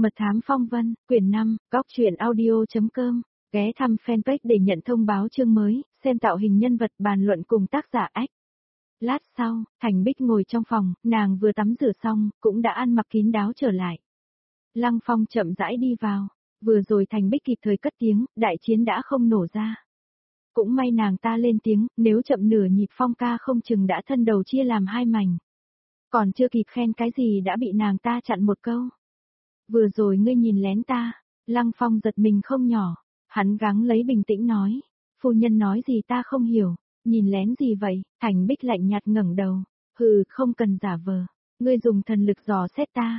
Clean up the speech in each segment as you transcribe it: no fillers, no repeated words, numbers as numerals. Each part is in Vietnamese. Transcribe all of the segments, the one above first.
Mật thám phong vân, quyển 5, góc truyện audio.com, ghé thăm fanpage để nhận thông báo chương mới, xem tạo hình nhân vật bàn luận cùng tác giả ách. Lát sau, Thành Bích ngồi trong phòng, nàng vừa tắm rửa xong, cũng đã ăn mặc kín đáo trở lại. Lăng Phong chậm rãi đi vào, vừa rồi Thành Bích kịp thời cất tiếng, đại chiến đã không nổ ra. Cũng may nàng ta lên tiếng, nếu chậm nửa nhịp Phong ca không chừng đã thân đầu chia làm hai mảnh. Còn chưa kịp khen cái gì đã bị nàng ta chặn một câu. Vừa rồi ngươi nhìn lén ta, Lăng Phong giật mình không nhỏ, hắn gắng lấy bình tĩnh nói, phu nhân nói gì ta không hiểu, nhìn lén gì vậy, Thành Bích lạnh nhạt ngẩng đầu, hừ không cần giả vờ, ngươi dùng thần lực dò xét ta,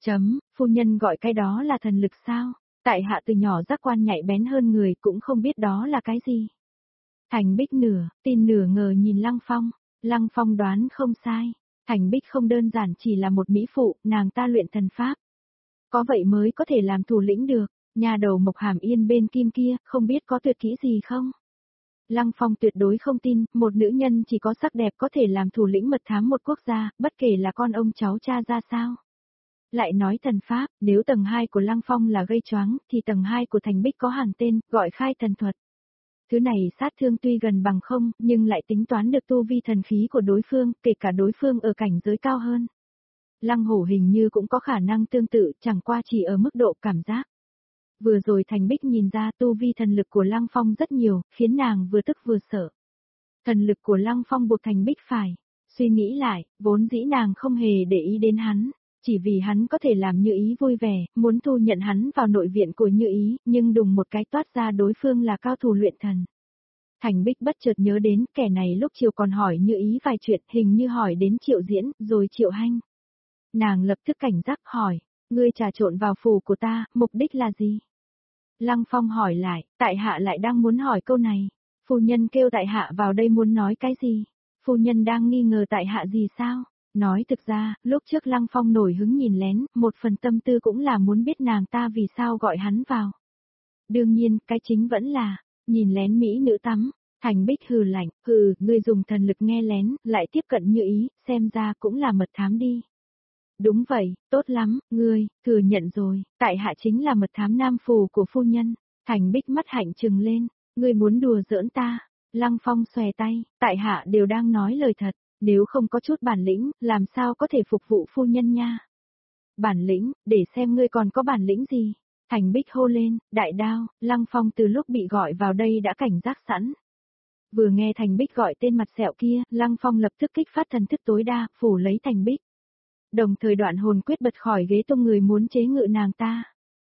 phu nhân gọi cái đó là thần lực sao, tại hạ từ nhỏ giác quan nhạy bén hơn người cũng không biết đó là cái gì. Thành Bích nửa tin nửa ngờ nhìn Lăng Phong đoán không sai, Thành Bích không đơn giản chỉ là một mỹ phụ, nàng ta luyện thần pháp. Có vậy mới có thể làm thủ lĩnh được, nhà đầu Mộc Hàm Yên bên kim kia, không biết có tuyệt kỹ gì không? Lăng Phong tuyệt đối không tin, một nữ nhân chỉ có sắc đẹp có thể làm thủ lĩnh mật thám một quốc gia, bất kể là con ông cháu cha ra sao. Lại nói thần pháp, nếu tầng 2 của Lăng Phong là gây choáng, thì tầng 2 của Thành Bích có hẳn tên, gọi khai thần thuật. Thứ này sát thương tuy gần bằng không, nhưng lại tính toán được tu vi thần khí của đối phương, kể cả đối phương ở cảnh giới cao hơn. Lăng Hổ hình như cũng có khả năng tương tự, chẳng qua chỉ ở mức độ cảm giác. Vừa rồi Thành Bích nhìn ra tu vi thần lực của Lăng Phong rất nhiều, khiến nàng vừa tức vừa sợ. Thần lực của Lăng Phong buộc Thành Bích phải suy nghĩ lại, vốn dĩ nàng không hề để ý đến hắn, chỉ vì hắn có thể làm Như Ý vui vẻ, muốn thu nhận hắn vào nội viện của Như Ý, nhưng đùng một cái toát ra đối phương là cao thủ luyện thần. Thành Bích bất chợt nhớ đến kẻ này lúc chiều còn hỏi Như Ý vài chuyện, hình như hỏi đến Triệu Diễn, rồi Triệu Hanh. Nàng lập tức cảnh giác hỏi, ngươi trà trộn vào phủ của ta, mục đích là gì? Lăng Phong hỏi lại, tại hạ lại đang muốn hỏi câu này. Phu nhân kêu tại hạ vào đây muốn nói cái gì? Phu nhân đang nghi ngờ tại hạ gì sao? Nói thực ra, lúc trước Lăng Phong nổi hứng nhìn lén, một phần tâm tư cũng là muốn biết nàng ta vì sao gọi hắn vào. Đương nhiên, cái chính vẫn là, nhìn lén mỹ nữ tắm. Thành Bích hừ lạnh, ngươi dùng thần lực nghe lén, lại tiếp cận Như Ý, xem ra cũng là mật thám đi. Đúng vậy, tốt lắm, ngươi, thừa nhận rồi, tại hạ chính là mật thám nam phù của phu nhân. Thành Bích mắt hạnh trừng lên, ngươi muốn đùa giỡn ta. Lăng Phong xòe tay, tại hạ đều đang nói lời thật, nếu không có chút bản lĩnh, làm sao có thể phục vụ phu nhân nha. Bản lĩnh, để xem ngươi còn có bản lĩnh gì. Thành Bích hô lên, đại đao, Lăng Phong từ lúc bị gọi vào đây đã cảnh giác sẵn. Vừa nghe Thành Bích gọi tên mặt sẹo kia, Lăng Phong lập tức kích phát thần thức tối đa, phủ lấy Thành Bích. Đồng thời đoạn hồn quyết bật khỏi ghế tung người muốn chế ngự nàng ta.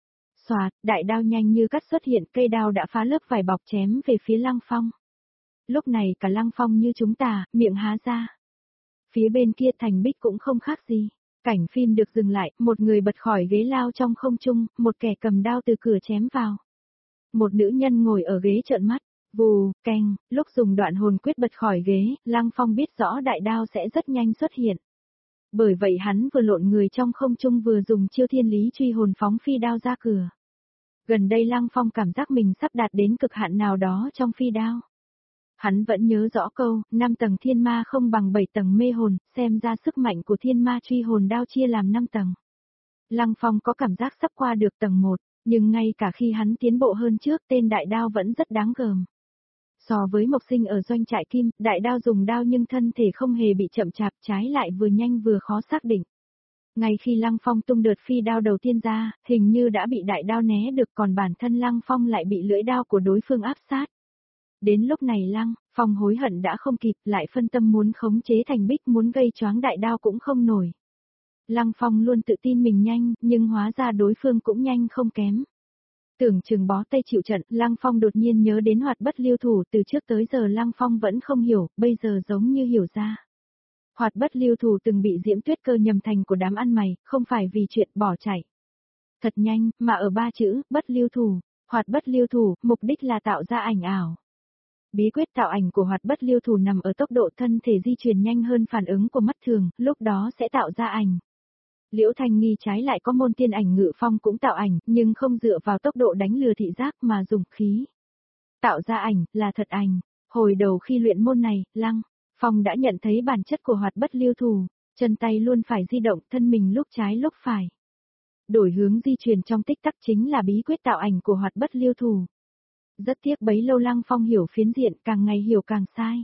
Xoạt, đại đao nhanh như cắt xuất hiện, cây đao đã phá lớp vải bọc chém về phía Lăng Phong. Lúc này cả Lăng Phong như chúng ta, miệng há ra. Phía bên kia Thành Bích cũng không khác gì. Cảnh phim được dừng lại, một người bật khỏi ghế lao trong không trung, một kẻ cầm đao từ cửa chém vào. Một nữ nhân ngồi ở ghế trợn mắt, vù, keng, lúc dùng đoạn hồn quyết bật khỏi ghế, Lăng Phong biết rõ đại đao sẽ rất nhanh xuất hiện. Bởi vậy hắn vừa lộn người trong không trung vừa dùng chiêu thiên lý truy hồn phóng phi đao ra cửa. Gần đây Lăng Phong cảm giác mình sắp đạt đến cực hạn nào đó trong phi đao. Hắn vẫn nhớ rõ câu, 5 tầng thiên ma không bằng 7 tầng mê hồn, xem ra sức mạnh của thiên ma truy hồn đao chia làm 5 tầng. Lăng Phong có cảm giác sắp qua được tầng 1, nhưng ngay cả khi hắn tiến bộ hơn trước tên đại đao vẫn rất đáng gờm. So với Mộc Sinh ở doanh trại kim, đại đao dùng đao nhưng thân thể không hề bị chậm chạp, trái lại vừa nhanh vừa khó xác định. Ngay khi Lăng Phong tung đợt phi đao đầu tiên ra, hình như đã bị đại đao né được, còn bản thân Lăng Phong lại bị lưỡi đao của đối phương áp sát. Đến lúc này Lăng Phong hối hận đã không kịp, lại phân tâm muốn khống chế Thành Bích, muốn gây choáng đại đao cũng không nổi. Lăng Phong luôn tự tin mình nhanh, nhưng hóa ra đối phương cũng nhanh không kém. Tưởng chừng bó tay chịu trận, Lăng Phong đột nhiên nhớ đến Hoạt Bất Lưu Thủ, từ trước tới giờ Lăng Phong vẫn không hiểu, bây giờ giống như hiểu ra. Hoạt Bất Lưu Thủ từng bị Diễm Tuyết Cơ nhầm thành của đám ăn mày, không phải vì chuyện bỏ chạy. Thật nhanh, mà ở 3 chữ, Bất Lưu Thủ, Hoạt Bất Lưu Thủ, mục đích là tạo ra ảnh ảo. Bí quyết tạo ảnh của Hoạt Bất Lưu Thủ nằm ở tốc độ thân thể di chuyển nhanh hơn phản ứng của mắt thường, lúc đó sẽ tạo ra ảnh. Liễu Thanh Nghi trái lại có môn tiên ảnh ngự phong cũng tạo ảnh, nhưng không dựa vào tốc độ đánh lừa thị giác mà dùng khí. Tạo ra ảnh, là thật ảnh. Hồi đầu khi luyện môn này, Lăng Phong đã nhận thấy bản chất của Hoạt Bất Lưu Thủ, chân tay luôn phải di động, thân mình lúc trái lúc phải. đổi hướng di chuyển trong tích tắc chính là bí quyết tạo ảnh của hoạt bất lưu thủ. Rất tiếc bấy lâu Lăng Phong hiểu phiến diện càng ngày hiểu càng sai.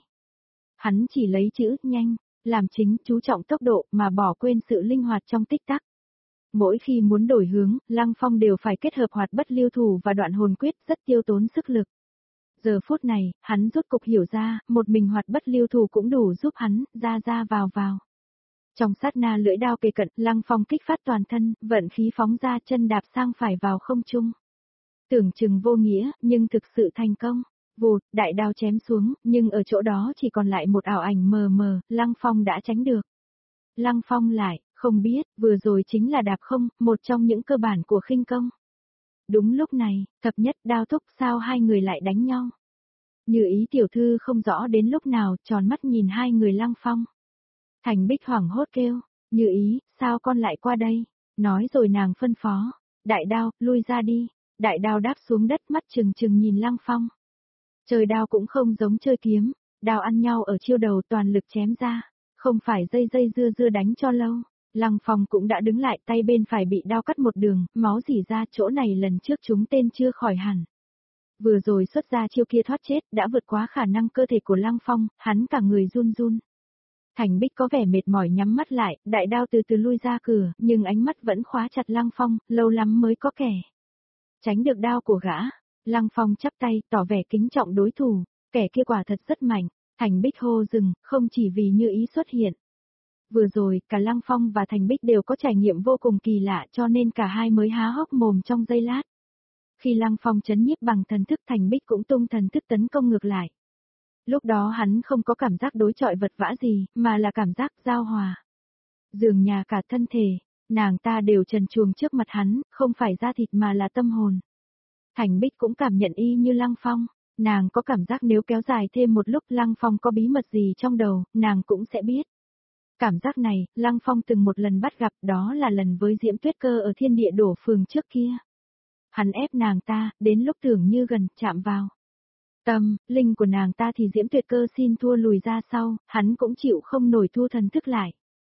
Hắn chỉ lấy chữ nhanh, làm chính, chú trọng tốc độ mà bỏ quên sự linh hoạt trong tích tắc. Mỗi khi muốn đổi hướng, Lăng Phong đều phải kết hợp hoạt bất lưu thủ và đoạn hồn quyết rất tiêu tốn sức lực. Giờ phút này, hắn rốt cục hiểu ra, một mình hoạt bất lưu thủ cũng đủ giúp hắn, ra ra vào vào. Trong sát na lưỡi đao kề cận, Lăng Phong kích phát toàn thân, vận khí phóng ra chân đạp sang phải vào không trung. Tưởng chừng vô nghĩa, nhưng thực sự thành công. Vụt, đại đao chém xuống, nhưng ở chỗ đó chỉ còn lại một ảo ảnh mờ mờ, Lăng Phong đã tránh được. Lăng Phong lại, không biết, vừa rồi chính là đạp không, một trong những cơ bản của khinh công. Đúng lúc này, thập nhất đao thúc sao hai người lại đánh nhau. Như ý tiểu thư không rõ đến lúc nào, tròn mắt nhìn hai người Lăng Phong. Thành Bích hoảng hốt kêu, Như ý, sao con lại qua đây? Nói rồi nàng phân phó, đại đao, lui ra đi. Đại đao đáp xuống đất mắt trừng trừng nhìn Lăng Phong. Chơi đao cũng không giống chơi kiếm, đao ăn nhau ở chiêu đầu toàn lực chém ra, không phải dây dây dưa dưa đánh cho lâu. Lăng Phong cũng đã đứng lại, tay bên phải bị đao cắt một đường, máu rỉ ra, chỗ này lần trước chúng tên chưa khỏi hẳn. Vừa rồi xuất ra chiêu kia thoát chết, đã vượt quá khả năng cơ thể của Lăng Phong, hắn cả người run run. Thành Bích có vẻ mệt mỏi nhắm mắt lại, đại đao từ từ lui ra cửa, nhưng ánh mắt vẫn khóa chặt Lăng Phong, lâu lắm mới có kẻ tránh được đao của gã. Lăng Phong chắp tay, tỏ vẻ kính trọng đối thủ, kẻ kia quả thật rất mạnh. Thành Bích hô dừng, không chỉ vì Như ý xuất hiện. Vừa rồi, cả Lăng Phong và Thành Bích đều có trải nghiệm vô cùng kỳ lạ cho nên cả hai mới há hốc mồm trong giây lát. Khi Lăng Phong chấn nhiếp bằng thần thức, Thành Bích cũng tung thần thức tấn công ngược lại. Lúc đó hắn không có cảm giác đối chọi vật vã gì, mà là cảm giác giao hòa. Dường nhà cả thân thể, nàng ta đều trần truồng trước mặt hắn, không phải da thịt mà là tâm hồn. Thành Bích cũng cảm nhận y như Lăng Phong, nàng có cảm giác nếu kéo dài thêm một lúc Lăng Phong có bí mật gì trong đầu, nàng cũng sẽ biết. Cảm giác này, Lăng Phong từng một lần bắt gặp, đó là lần với Diễm Tuyết Cơ ở Thiên Địa Đổ Phường trước kia. Hắn ép nàng ta, đến lúc tưởng như gần, chạm vào tâm, linh của nàng ta thì Diễm Tuyệt Cơ xin thua lùi ra sau, hắn cũng chịu không nổi thu thần thức lại.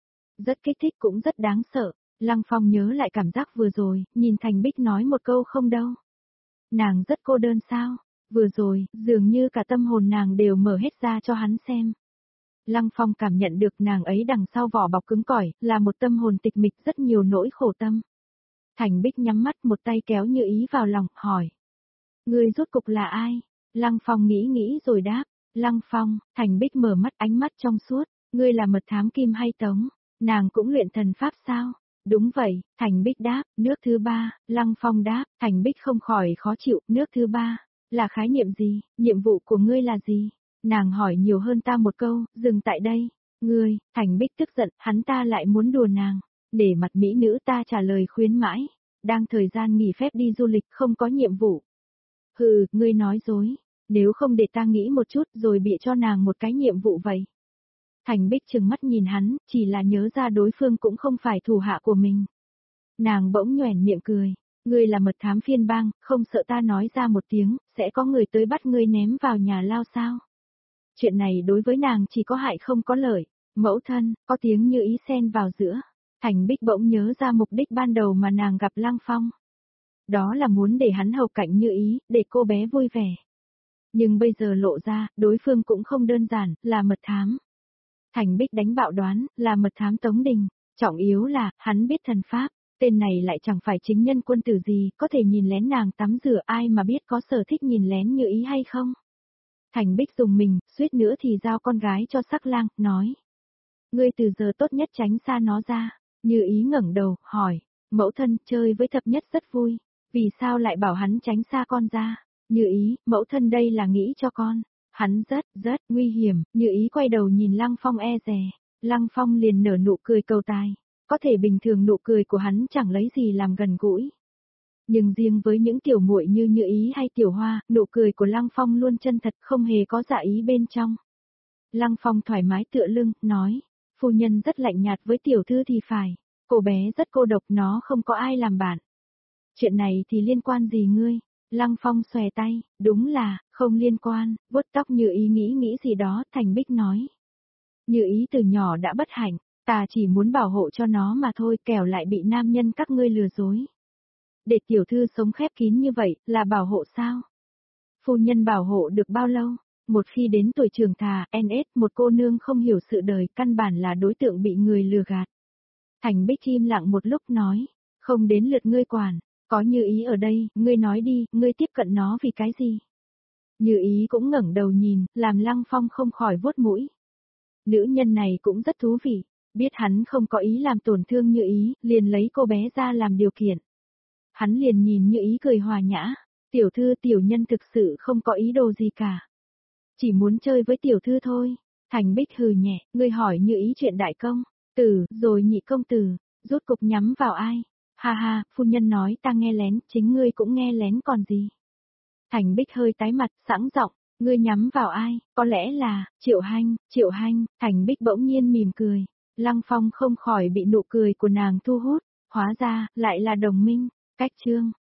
Rất kích thích cũng rất đáng sợ, Lăng Phong nhớ lại cảm giác vừa rồi, nhìn Thành Bích nói một câu không đâu. Nàng rất cô đơn sao, vừa rồi, dường như cả tâm hồn nàng đều mở hết ra cho hắn xem. Lăng Phong cảm nhận được nàng ấy đằng sau vỏ bọc cứng cỏi, là một tâm hồn tịch mịch rất nhiều nỗi khổ tâm. Thành Bích nhắm mắt một tay kéo Như ý vào lòng, hỏi. Ngươi rốt cục là ai? Lăng Phong nghĩ nghĩ rồi đáp. Lăng Phong, Thành Bích mở mắt ánh mắt trong suốt. Ngươi là mật thám Kim hay Tống? Nàng cũng luyện thần pháp sao? Đúng vậy, Thành Bích đáp. Nước thứ ba, Lăng Phong đáp. Thành Bích không khỏi khó chịu. Nước thứ ba, là khái niệm gì? Nhiệm vụ của ngươi là gì? Nàng hỏi nhiều hơn ta một câu, dừng tại đây. Ngươi, Thành Bích tức giận, hắn ta lại muốn đùa nàng. Để mặt mỹ nữ ta trả lời khuyến mãi. Đang thời gian nghỉ phép đi du lịch không có nhiệm vụ. Hừ, ngươi nói dối. Nếu không để ta nghĩ một chút rồi bịa cho nàng một cái nhiệm vụ vậy. Thành Bích trừng mắt nhìn hắn, chỉ là nhớ ra đối phương cũng không phải thủ hạ của mình. Nàng bỗng nhoẻn miệng cười. Ngươi là mật thám phiên bang, không sợ ta nói ra một tiếng, sẽ có người tới bắt ngươi ném vào nhà lao sao? Chuyện này đối với nàng chỉ có hại không có lợi. Mẫu thân, có tiếng Như ý xen vào giữa. Thành Bích bỗng nhớ ra mục đích ban đầu mà nàng gặp Lăng Phong. Đó là muốn để hắn hầu cạnh Như ý, để cô bé vui vẻ. Nhưng bây giờ lộ ra, đối phương cũng không đơn giản, là mật thám. Thành Bích đánh bạo đoán, là mật thám Tống Đình. Trọng yếu là, hắn biết thần pháp. Tên này lại chẳng phải chính nhân quân tử gì, có thể nhìn lén nàng tắm rửa, ai mà biết có sở thích nhìn lén Như ý hay không. Thành Bích dùng mình, suýt nữa thì giao con gái cho Sắc Lang, nói. Ngươi từ giờ tốt nhất tránh xa nó ra. Như ý ngẩng đầu, hỏi. Mẫu thân, chơi với thập nhất rất vui. Vì sao lại bảo hắn tránh xa con ra? Như ý, mẫu thân đây là nghĩ cho con. Hắn rất nguy hiểm. Như ý quay đầu nhìn Lăng Phong e dè. Lăng Phong liền nở nụ cười cầu tài. Có thể bình thường nụ cười của hắn chẳng lấy gì làm gần gũi. Nhưng riêng với những tiểu muội như Như ý hay Tiểu Hoa, nụ cười của Lăng Phong luôn chân thật, không hề có dạ ý bên trong. Lăng Phong thoải mái tựa lưng, nói. Phu nhân rất lạnh nhạt với tiểu thư thì phải. Cô bé rất cô độc, nó không có ai làm bạn. Chuyện này thì liên quan gì ngươi? Lăng Phong xòe tay, đúng là, không liên quan, vuốt tóc Như ý nghĩ gì đó, Thành Bích nói. Như ý từ nhỏ đã bất hạnh, Ta chỉ muốn bảo hộ cho nó mà thôi, kẻo lại bị nam nhân các ngươi lừa dối. Để tiểu thư sống khép kín như vậy, là bảo hộ sao? Phu nhân bảo hộ được bao lâu? Một khi đến tuổi trưởng thà, NS, một cô nương không hiểu sự đời, căn bản là đối tượng bị người lừa gạt. Thành Bích im lặng một lúc nói, không đến lượt ngươi quản, có Như Ý ở đây, ngươi nói đi, ngươi tiếp cận nó vì cái gì? Như Ý cũng ngẩng đầu nhìn, làm Lăng Phong không khỏi vuốt mũi. Nữ nhân này cũng rất thú vị, biết hắn không có ý làm tổn thương Như Ý, liền lấy cô bé ra làm điều kiện. Hắn liền nhìn Như Ý cười hòa nhã, tiểu thư tiểu nhân thực sự không có ý đồ gì cả. Chỉ muốn chơi với tiểu thư thôi. Thành Bích hừ nhẹ, ngươi hỏi Như Ý chuyện đại công tử, rồi nhị công tử, rốt cục nhắm vào ai? Ha ha, phu nhân nói ta nghe lén, chính ngươi cũng nghe lén còn gì? Thành Bích hơi tái mặt, sẵn giọng, ngươi nhắm vào ai? Có lẽ là, Triệu Hanh, Thành Bích bỗng nhiên mỉm cười. Lăng Phong không khỏi bị nụ cười của nàng thu hút, hóa ra, lại là đồng minh, cách chương.